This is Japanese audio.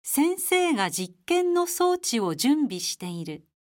先生が実験の装置を準備している。